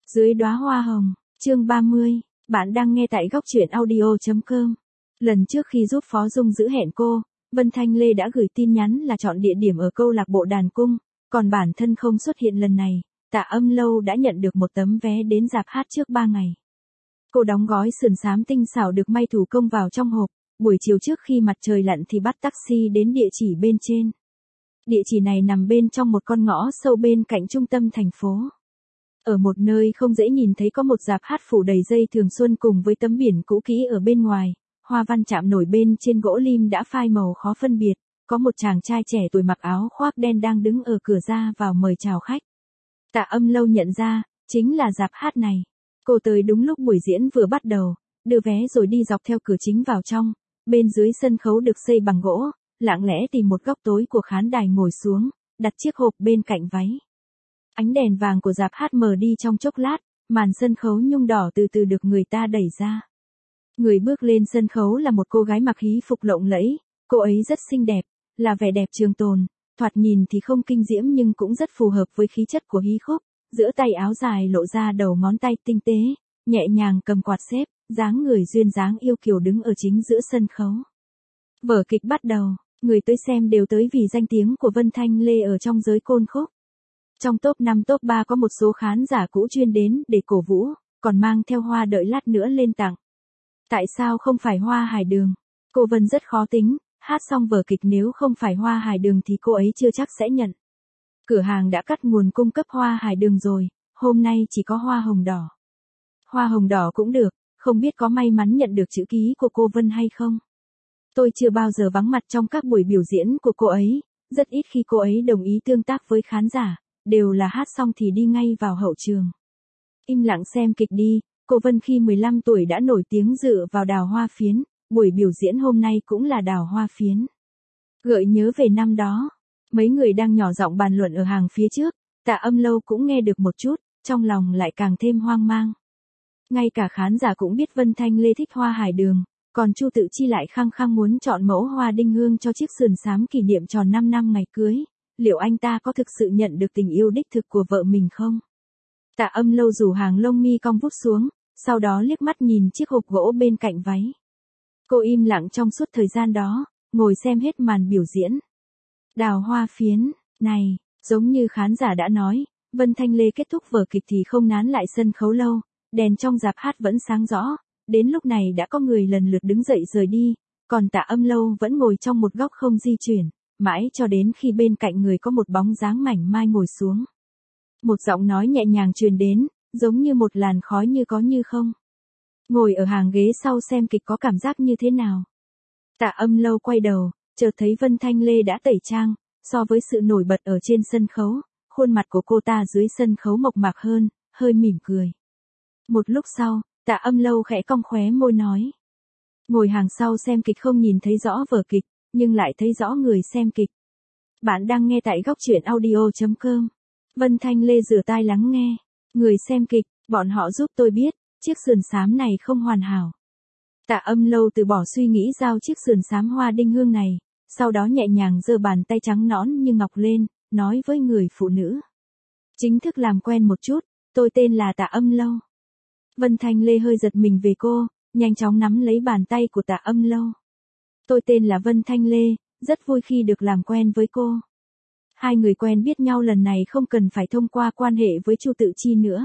Dưới đóa hoa hồng, chương 30, bạn đang nghe tại góc truyện audio.com. Lần trước khi giúp Phó Dung giữ hẹn cô, Vân Thanh Lê đã gửi tin nhắn là chọn địa điểm ở câu lạc bộ đàn cung, còn bản thân không xuất hiện lần này, Tạ Âm Lâu đã nhận được một tấm vé đến rạp hát trước 3 ngày. Cô đóng gói sườn xám tinh xảo được may thủ công vào trong hộp, buổi chiều trước khi mặt trời lặn thì bắt taxi đến địa chỉ bên trên. Địa chỉ này nằm bên trong một con ngõ sâu bên cạnh trung tâm thành phố. Ở một nơi không dễ nhìn thấy có một rạp hát phủ đầy dây thường xuân cùng với tấm biển cũ kỹ ở bên ngoài, hoa văn chạm nổi bên trên gỗ lim đã phai màu khó phân biệt, có một chàng trai trẻ tuổi mặc áo khoác đen đang đứng ở cửa ra vào mời chào khách. Tạ Âm Lâu nhận ra, chính là rạp hát này. Cô tới đúng lúc buổi diễn vừa bắt đầu, đưa vé rồi đi dọc theo cửa chính vào trong, bên dưới sân khấu được xây bằng gỗ, lặng lẽ tìm một góc tối của khán đài ngồi xuống, đặt chiếc hộp bên cạnh váy. Ánh đèn vàng của rạp hát mờ đi trong chốc lát, màn sân khấu nhung đỏ từ từ được người ta đẩy ra. Người bước lên sân khấu là một cô gái mặc hí phục lộng lẫy, cô ấy rất xinh đẹp, là vẻ đẹp trường tồn, thoạt nhìn thì không kinh diễm nhưng cũng rất phù hợp với khí chất của hí khúc, giữa tay áo dài lộ ra đầu ngón tay tinh tế, nhẹ nhàng cầm quạt xếp, dáng người duyên dáng yêu kiều đứng ở chính giữa sân khấu. Vở kịch bắt đầu, người tới xem đều tới vì danh tiếng của Vân Thanh Lê ở trong giới côn khúc. Trong top 5 top 3 có một số khán giả cũ chuyên đến để cổ vũ, còn mang theo hoa đợi lát nữa lên tặng. Tại sao không phải hoa hải đường? Cô Vân rất khó tính, hát xong vở kịch nếu không phải hoa hải đường thì cô ấy chưa chắc sẽ nhận. Cửa hàng đã cắt nguồn cung cấp hoa hải đường rồi, hôm nay chỉ có hoa hồng đỏ. Hoa hồng đỏ cũng được, không biết có may mắn nhận được chữ ký của cô Vân hay không? Tôi chưa bao giờ vắng mặt trong các buổi biểu diễn của cô ấy, rất ít khi cô ấy đồng ý tương tác với khán giả, đều là hát xong thì đi ngay vào hậu trường. Im lặng xem kịch đi, cô Vân khi 15 tuổi đã nổi tiếng dựa vào Đào Hoa Phiến, buổi biểu diễn hôm nay cũng là Đào Hoa Phiến. Gợi nhớ về năm đó, mấy người đang nhỏ giọng bàn luận ở hàng phía trước, Tạ Âm Lâu cũng nghe được một chút, trong lòng lại càng thêm hoang mang. Ngay cả khán giả cũng biết Vân Thanh Lê thích hoa hải đường, còn Chu Tự Chi lại khăng khăng muốn chọn mẫu hoa đinh hương cho chiếc sườn xám kỷ niệm tròn 5 năm ngày cưới. Liệu anh ta có thực sự nhận được tình yêu đích thực của vợ mình không? Tạ Âm Lâu rủ hàng lông mi cong vút xuống, sau đó liếc mắt nhìn chiếc hộp gỗ bên cạnh váy. Cô im lặng trong suốt thời gian đó, ngồi xem hết màn biểu diễn. Đào Hoa Phiến, này, giống như khán giả đã nói, Vân Thanh Lê kết thúc vở kịch thì không nán lại sân khấu lâu, đèn trong rạp hát vẫn sáng rõ, đến lúc này đã có người lần lượt đứng dậy rời đi, còn Tạ Âm Lâu vẫn ngồi trong một góc không di chuyển, mãi cho đến khi bên cạnh người có một bóng dáng mảnh mai ngồi xuống. Một giọng nói nhẹ nhàng truyền đến, giống như một làn khói như có như không. Ngồi ở hàng ghế sau xem kịch có cảm giác như thế nào? Tạ Âm Lâu quay đầu, chợt thấy Vân Thanh Lê đã tẩy trang, so với sự nổi bật ở trên sân khấu, khuôn mặt của cô ta dưới sân khấu mộc mạc hơn, hơi mỉm cười. Một lúc sau, Tạ Âm Lâu khẽ cong khóe môi nói. Ngồi hàng sau xem kịch không nhìn thấy rõ vở kịch, nhưng lại thấy rõ người xem kịch. Bạn đang nghe tại góc truyện audio.com. Vân Thanh Lê rửa tai lắng nghe. Người xem kịch, bọn họ giúp tôi biết, chiếc sườn xám này không hoàn hảo. Tạ Âm Lâu từ bỏ suy nghĩ giao chiếc sườn xám hoa đinh hương này, sau đó nhẹ nhàng giơ bàn tay trắng nõn như ngọc lên, nói với người phụ nữ. Chính thức làm quen một chút, tôi tên là Tạ Âm Lâu. Vân Thanh Lê hơi giật mình về cô, nhanh chóng nắm lấy bàn tay của Tạ Âm Lâu. Tôi tên là Vân Thanh Lê, rất vui khi được làm quen với cô. Hai người quen biết nhau lần này không cần phải thông qua quan hệ với Chu Tự Chi nữa.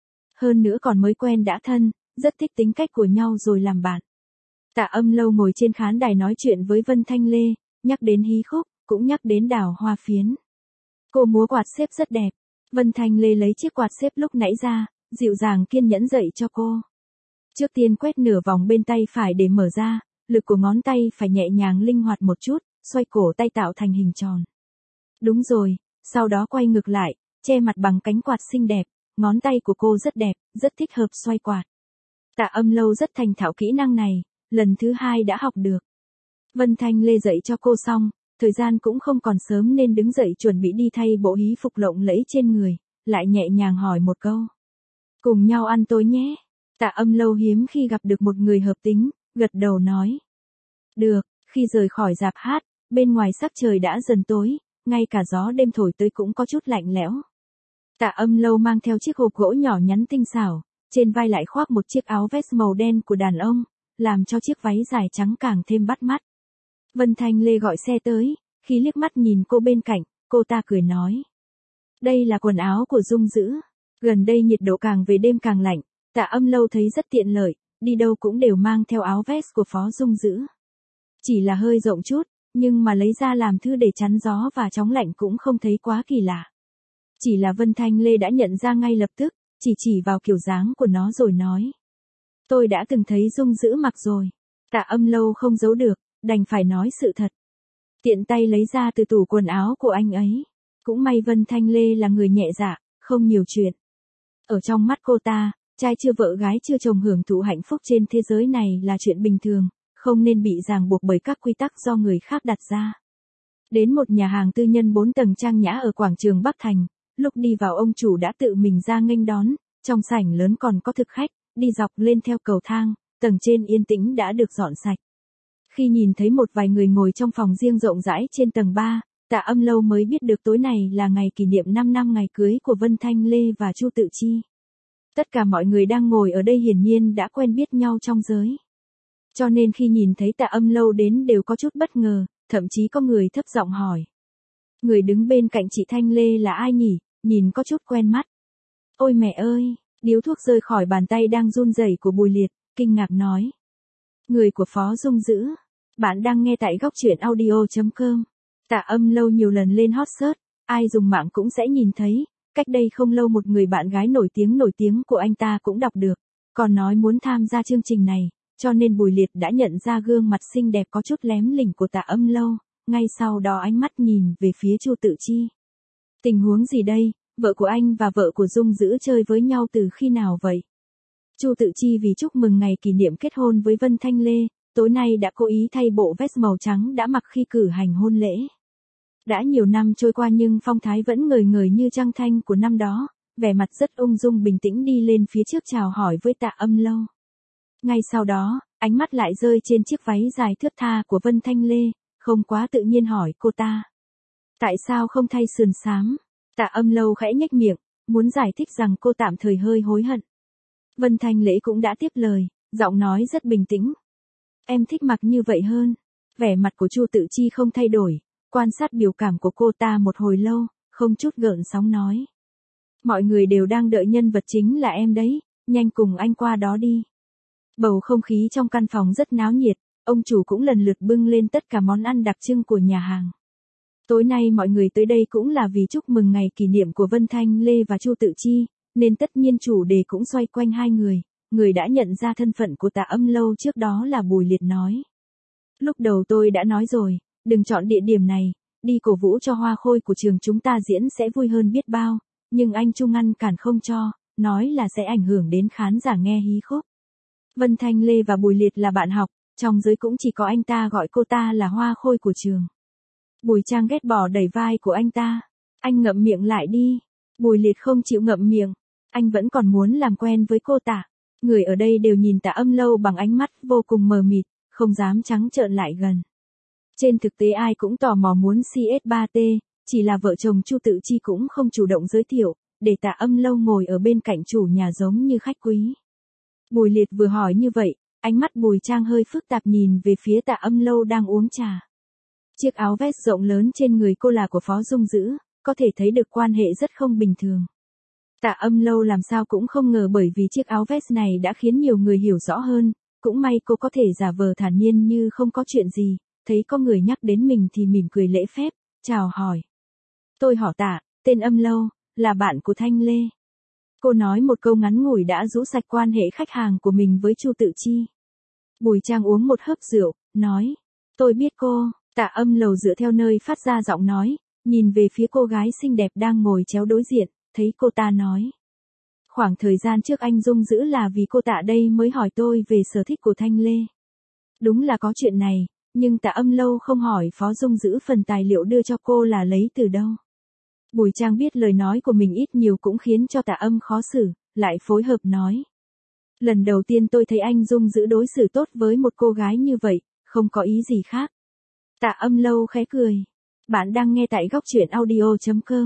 Hơn nữa còn mới quen đã thân, rất thích tính cách của nhau rồi làm bạn. Tạ Âm Lâu ngồi trên khán đài nói chuyện với Vân Thanh Lê, nhắc đến hí khúc, cũng nhắc đến Đào Hoa Phiến. Cô múa quạt xếp rất đẹp. Vân Thanh Lê lấy chiếc quạt xếp lúc nãy ra, dịu dàng kiên nhẫn dạy cho cô. Trước tiên quét nửa vòng bên tay phải để mở ra, lực của ngón tay phải nhẹ nhàng linh hoạt một chút, xoay cổ tay tạo thành hình tròn. Đúng rồi, sau đó quay ngược lại, che mặt bằng cánh quạt xinh đẹp, ngón tay của cô rất đẹp, rất thích hợp xoay quạt. Tạ Âm Lâu rất thành thạo kỹ năng này, lần thứ 2 đã học được. Vân Thanh Lê dạy cho cô xong, thời gian cũng không còn sớm nên đứng dậy chuẩn bị đi thay bộ hí phục lộng lẫy trên người, lại nhẹ nhàng hỏi một câu. Cùng nhau ăn tối nhé. Tạ Âm Lâu hiếm khi gặp được một người hợp tính, gật đầu nói. Được, khi rời khỏi rạp hát, bên ngoài sắc trời đã dần tối, ngay cả gió đêm thổi tới cũng có chút lạnh lẽo. Tạ Âm Lâu mang theo chiếc hộp gỗ nhỏ nhắn tinh xảo, trên vai lại khoác một chiếc áo vest màu đen của đàn ông, làm cho chiếc váy dài trắng càng thêm bắt mắt. Vân Thanh Lê gọi xe tới, khi liếc mắt nhìn cô bên cạnh, cô ta cười nói. Đây là quần áo của Dung Dữ. Gần đây nhiệt độ càng về đêm càng lạnh, Tạ Âm Lâu thấy rất tiện lợi, đi đâu cũng đều mang theo áo vest của Phó Dung Dữ. Chỉ là hơi rộng chút, nhưng mà lấy ra làm thứ để chắn gió và chống lạnh cũng không thấy quá kỳ lạ. Chỉ là Vân Thanh Lê đã nhận ra ngay lập tức, chỉ vào kiểu dáng của nó rồi nói. Tôi đã từng thấy Dung Dữ mặc rồi. Tạ Âm Lâu không giấu được, đành phải nói sự thật. Tiện tay lấy ra từ tủ quần áo của anh ấy. Cũng may Vân Thanh Lê là người nhẹ dạ, không nhiều chuyện. Ở trong mắt cô ta, trai chưa vợ gái chưa chồng hưởng thụ hạnh phúc trên thế giới này là chuyện bình thường, không nên bị ràng buộc bởi các quy tắc do người khác đặt ra. Đến một nhà hàng tư nhân 4 tầng trang nhã ở quảng trường Bắc Thành, lúc đi vào ông chủ đã tự mình ra nghênh đón, trong sảnh lớn còn có thực khách, đi dọc lên theo cầu thang, tầng trên yên tĩnh đã được dọn sạch. Khi nhìn thấy một vài người ngồi trong phòng riêng rộng rãi trên tầng 3, Tạ Âm Lâu mới biết được tối này là ngày kỷ niệm 5 năm ngày cưới của Vân Thanh Lê và Chu Tự Chi. Tất cả mọi người đang ngồi ở đây hiển nhiên đã quen biết nhau trong giới. Cho nên khi nhìn thấy Tạ Âm Lâu đến đều có chút bất ngờ, thậm chí có người thấp giọng hỏi. Người đứng bên cạnh chị Thanh Lê là ai nhỉ, nhìn có chút quen mắt. Ôi mẹ ơi, điếu thuốc rơi khỏi bàn tay đang run rẩy của Bùi Liệt, kinh ngạc nói. Người của Phó Dung Dữ. Bạn đang nghe tại góc truyện audio.com. Tạ Âm Lâu nhiều lần lên hot search, ai dùng mạng cũng sẽ nhìn thấy. Cách đây không lâu một người bạn gái nổi tiếng của anh ta cũng đọc được, còn nói muốn tham gia chương trình này, cho nên Bùi Liệt đã nhận ra gương mặt xinh đẹp có chút lém lỉnh của Tạ Âm Lâu, ngay sau đó ánh mắt nhìn về phía Chu Tự Chi. Tình huống gì đây, vợ của anh và vợ của Dung Dữ chơi với nhau từ khi nào vậy? Chu Tự Chi vì chúc mừng ngày kỷ niệm kết hôn với Vân Thanh Lê, tối nay đã cố ý thay bộ vest màu trắng đã mặc khi cử hành hôn lễ. Đã nhiều năm trôi qua nhưng phong thái vẫn ngời ngời như trăng thanh của năm đó, vẻ mặt rất ung dung bình tĩnh đi lên phía trước chào hỏi với Tạ Âm Lâu. Ngay sau đó, ánh mắt lại rơi trên chiếc váy dài thướt tha của Vân Thanh Lê, không quá tự nhiên hỏi cô ta. Tại sao không thay sườn xám? Tạ Âm Lâu khẽ nhếch miệng, muốn giải thích rằng cô tạm thời hơi hối hận. Vân Thanh Lễ cũng đã tiếp lời, giọng nói rất bình tĩnh. Em thích mặc như vậy hơn. Vẻ mặt của Chu Tự Chi không thay đổi, quan sát biểu cảm của cô ta một hồi lâu, không chút gợn sóng nói. Mọi người đều đang đợi nhân vật chính là em đấy, nhanh cùng anh qua đó đi. Bầu không khí trong căn phòng rất náo nhiệt, ông chủ cũng lần lượt bưng lên tất cả món ăn đặc trưng của nhà hàng. Tối nay mọi người tới đây cũng là vì chúc mừng ngày kỷ niệm của Vân Thanh Lê và Chu Tự Chi, nên tất nhiên chủ đề cũng xoay quanh hai người. Người đã nhận ra thân phận của Tạ Âm Lâu trước đó là Bùi Liệt nói. Lúc đầu tôi đã nói rồi, đừng chọn địa điểm này, đi cổ vũ cho hoa khôi của trường chúng ta diễn sẽ vui hơn biết bao, nhưng anh Trung ngăn cản không cho, nói là sẽ ảnh hưởng đến khán giả nghe hí khúc. Vân Thanh Lê và Bùi Liệt là bạn học, trong giới cũng chỉ có anh ta gọi cô ta là hoa khôi của trường. Bùi Trang ghét bỏ đẩy vai của anh ta. Anh ngậm miệng lại đi. Bùi Liệt không chịu ngậm miệng. Anh vẫn còn muốn làm quen với cô ta. Người ở đây đều nhìn Tạ Âm Lâu bằng ánh mắt vô cùng mờ mịt, không dám trắng trợn lại gần. Trên thực tế ai cũng tò mò muốn CS3T, chỉ là vợ chồng Chu Tự Chi cũng không chủ động giới thiệu, để Tạ Âm Lâu ngồi ở bên cạnh chủ nhà giống như khách quý. Bùi Liệt vừa hỏi như vậy, ánh mắt Bùi Trang hơi phức tạp nhìn về phía Tạ Âm Lâu đang uống trà. Chiếc áo vest rộng lớn trên người cô là của Phó Dung Dữ, có thể thấy được quan hệ rất không bình thường. Tạ Âm Lâu làm sao cũng không ngờ bởi vì chiếc áo vest này đã khiến nhiều người hiểu rõ hơn, cũng may cô có thể giả vờ thản nhiên như không có chuyện gì, thấy có người nhắc đến mình thì mỉm cười lễ phép, chào hỏi. Tôi họ Tạ, tên Âm Lâu, là bạn của Thanh Lê. Cô nói một câu ngắn ngủi đã rũ sạch quan hệ khách hàng của mình với Chu Tự Chi. Bùi Trang uống một hớp rượu, nói, tôi biết cô. Tạ Âm Lâu dựa theo nơi phát ra giọng nói, nhìn về phía cô gái xinh đẹp đang ngồi chéo đối diện, thấy cô ta nói. Khoảng thời gian trước anh Dung Dữ là vì cô Tạ đây mới hỏi tôi về sở thích của Thanh Lê. Đúng là có chuyện này, nhưng Tạ Âm Lâu không hỏi Phó Dung Dữ phần tài liệu đưa cho cô là lấy từ đâu. Bùi Trang biết lời nói của mình ít nhiều cũng khiến cho Tạ Âm khó xử, lại phối hợp nói. Lần đầu tiên tôi thấy anh Dung Dữ đối xử tốt với một cô gái như vậy, không có ý gì khác. Tạ Âm Lâu khẽ cười. Bạn đang nghe tại góc truyện audio.com.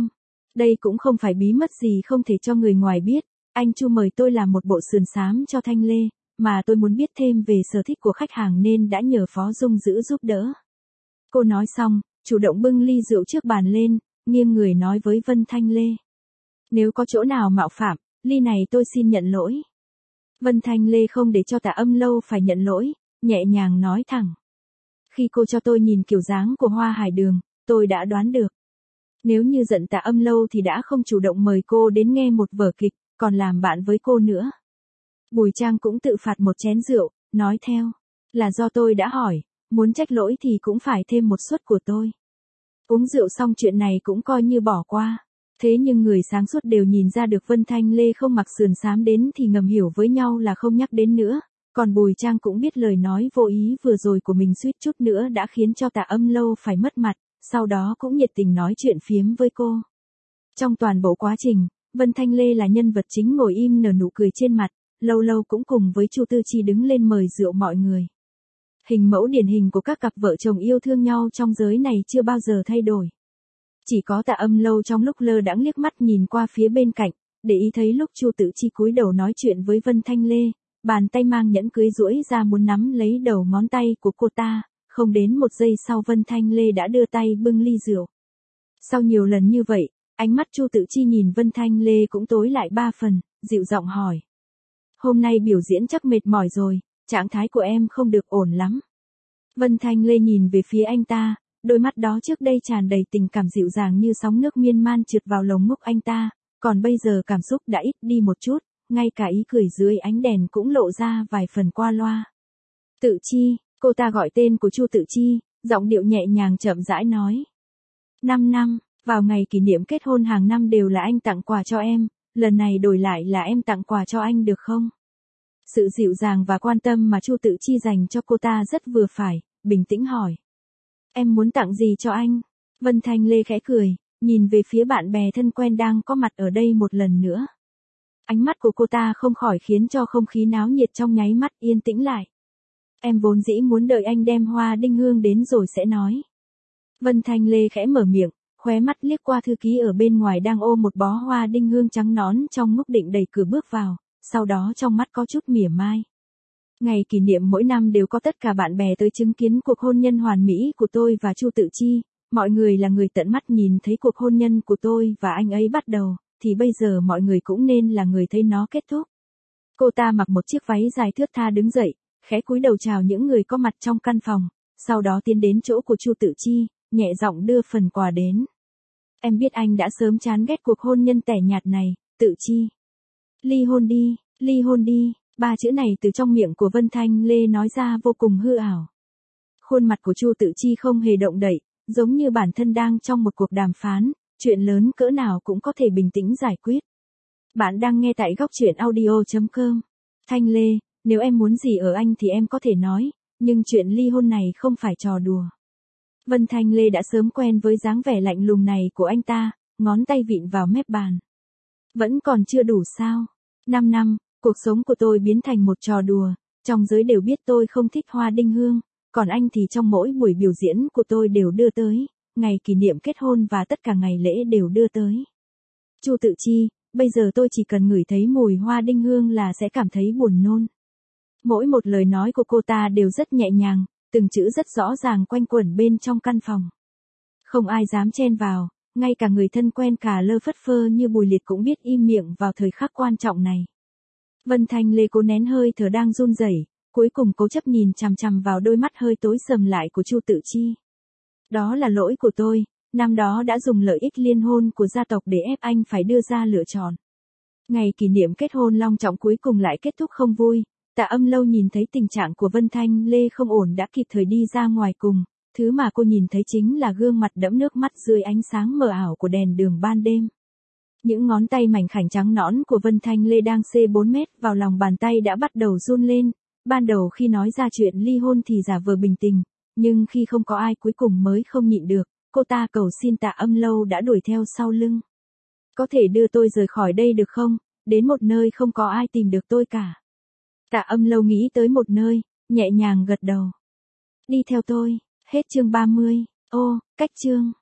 Đây cũng không phải bí mật gì không thể cho người ngoài biết, anh Chu mời tôi làm một bộ sườn xám cho Thanh Lê, mà tôi muốn biết thêm về sở thích của khách hàng nên đã nhờ Phó Dung giữ giúp đỡ. Cô nói xong, chủ động bưng ly rượu trước bàn lên, nghiêng người nói với Vân Thanh Lê. Nếu có chỗ nào mạo phạm, ly này tôi xin nhận lỗi. Vân Thanh Lê không để cho Tạ Âm Lâu phải nhận lỗi, nhẹ nhàng nói thẳng. Khi cô cho tôi nhìn kiểu dáng của Hoa Hải Đường, tôi đã đoán được. Nếu như giận Tạ Âm Lâu thì đã không chủ động mời cô đến nghe một vở kịch, còn làm bạn với cô nữa. Bùi Trang cũng tự phạt một chén rượu, nói theo. Là do tôi đã hỏi, muốn trách lỗi thì cũng phải thêm một suất của tôi. Uống rượu xong chuyện này cũng coi như bỏ qua. Thế nhưng người sáng suốt đều nhìn ra được Vân Thanh Lê không mặc sườn xám đến thì ngầm hiểu với nhau là không nhắc đến nữa. Còn Bùi Trang cũng biết lời nói vô ý vừa rồi của mình suýt chút nữa đã khiến cho Tạ Âm Lâu phải mất mặt, sau đó cũng nhiệt tình nói chuyện phiếm với cô. Trong toàn bộ quá trình, Vân Thanh Lê là nhân vật chính ngồi im nở nụ cười trên mặt, lâu lâu cũng cùng với Chu Tư Chi đứng lên mời rượu mọi người. Hình mẫu điển hình của các cặp vợ chồng yêu thương nhau trong giới này chưa bao giờ thay đổi. Chỉ có Tạ Âm Lâu trong lúc lơ đãng liếc mắt nhìn qua phía bên cạnh, để ý thấy lúc Chu Tự Chi cúi đầu nói chuyện với Vân Thanh Lê, bàn tay mang nhẫn cưới duỗi ra muốn nắm lấy đầu ngón tay của cô ta, không đến một giây sau Vân Thanh Lê đã đưa tay bưng ly rượu. Sau nhiều lần như vậy, ánh mắt Chu Tự Chi nhìn Vân Thanh Lê cũng tối lại 3 phần, dịu giọng hỏi. Hôm nay biểu diễn chắc mệt mỏi rồi, trạng thái của em không được ổn lắm. Vân Thanh Lê nhìn về phía anh ta, đôi mắt đó trước đây tràn đầy tình cảm dịu dàng như sóng nước miên man trượt vào lồng ngực anh ta, còn bây giờ cảm xúc đã ít đi một chút, ngay cả ý cười dưới ánh đèn cũng lộ ra vài phần qua loa. Tự Chi, cô ta gọi tên của Chu Tự Chi, giọng điệu nhẹ nhàng chậm rãi nói. 5 năm, vào ngày kỷ niệm kết hôn hàng năm đều là anh tặng quà cho em, lần này đổi lại là em tặng quà cho anh được không? Sự dịu dàng và quan tâm mà Chu Tự Chi dành cho cô ta rất vừa phải, bình tĩnh hỏi. Em muốn tặng gì cho anh? Vân Thanh Lê khẽ cười, nhìn về phía bạn bè thân quen đang có mặt ở đây một lần nữa. Ánh mắt của cô ta không khỏi khiến cho không khí náo nhiệt trong nháy mắt yên tĩnh lại. Em vốn dĩ muốn đợi anh đem hoa đinh hương đến rồi sẽ nói. Vân Thanh Lê khẽ mở miệng, khóe mắt liếc qua thư ký ở bên ngoài đang ôm một bó hoa đinh hương trắng nõn trong ngúc định đẩy cửa bước vào, sau đó trong mắt có chút mỉa mai. Ngày kỷ niệm mỗi năm đều có tất cả bạn bè tới chứng kiến cuộc hôn nhân hoàn mỹ của tôi và Chu Tự Chi, mọi người là người tận mắt nhìn thấy cuộc hôn nhân của tôi và anh ấy bắt đầu, thì bây giờ mọi người cũng nên là người thấy nó kết thúc. Cô ta mặc một chiếc váy dài thướt tha đứng dậy, khẽ cúi đầu chào những người có mặt trong căn phòng, sau đó tiến đến chỗ của Chu Tự Chi, nhẹ giọng đưa phần quà đến. Em biết anh đã sớm chán ghét cuộc hôn nhân tẻ nhạt này, Tự Chi. Ly hôn đi, ly hôn đi, 3 chữ này từ trong miệng của Vân Thanh Lê nói ra vô cùng hư ảo. Khuôn mặt của Chu Tự Chi không hề động đậy, giống như bản thân đang trong một cuộc đàm phán, chuyện lớn cỡ nào cũng có thể bình tĩnh giải quyết. Bạn đang nghe tại góc truyện audio.com. Thanh Lê, nếu em muốn gì ở anh thì em có thể nói, nhưng chuyện ly hôn này không phải trò đùa. Vân Thanh Lê đã sớm quen với dáng vẻ lạnh lùng này của anh ta, ngón tay vịn vào mép bàn. Vẫn còn chưa đủ sao? 5 năm, cuộc sống của tôi biến thành một trò đùa, trong giới đều biết tôi không thích hoa đinh hương, còn anh thì trong mỗi buổi biểu diễn của tôi đều đưa tới, ngày kỷ niệm kết hôn và tất cả ngày lễ đều đưa tới. Chu Tự Chi, bây giờ tôi chỉ cần ngửi thấy mùi hoa đinh hương là sẽ cảm thấy buồn nôn. Mỗi một lời nói của cô ta đều rất nhẹ nhàng, từng chữ rất rõ ràng quanh quẩn bên trong căn phòng. Không ai dám chen vào, ngay cả người thân quen cả lơ phất phơ như Bùi Liệt cũng biết im miệng vào thời khắc quan trọng này. Vân Thanh Lê cố nén hơi thở đang run rẩy, cuối cùng cố chấp nhìn chằm chằm vào đôi mắt hơi tối sầm lại của Chu Tự Chi. Đó là lỗi của tôi, năm đó đã dùng lợi ích liên hôn của gia tộc để ép anh phải đưa ra lựa chọn. Ngày kỷ niệm kết hôn long trọng cuối cùng lại kết thúc không vui, Tạ Âm Lâu nhìn thấy tình trạng của Vân Thanh Lê không ổn đã kịp thời đi ra ngoài cùng, thứ mà cô nhìn thấy chính là gương mặt đẫm nước mắt dưới ánh sáng mờ ảo của đèn đường ban đêm. Những ngón tay mảnh khảnh trắng nõn của Vân Thanh Lê đang xê 4 mét vào lòng bàn tay đã bắt đầu run lên, ban đầu khi nói ra chuyện ly hôn thì giả vờ bình tĩnh, nhưng khi không có ai cuối cùng mới không nhịn được, cô ta cầu xin Tạ Âm Lâu đã đuổi theo sau lưng. Có thể đưa tôi rời khỏi đây được không, đến một nơi không có ai tìm được tôi cả. Tạ Âm Lâu nghĩ tới một nơi, nhẹ nhàng gật đầu. Đi theo tôi, hết chương 30, cách chương.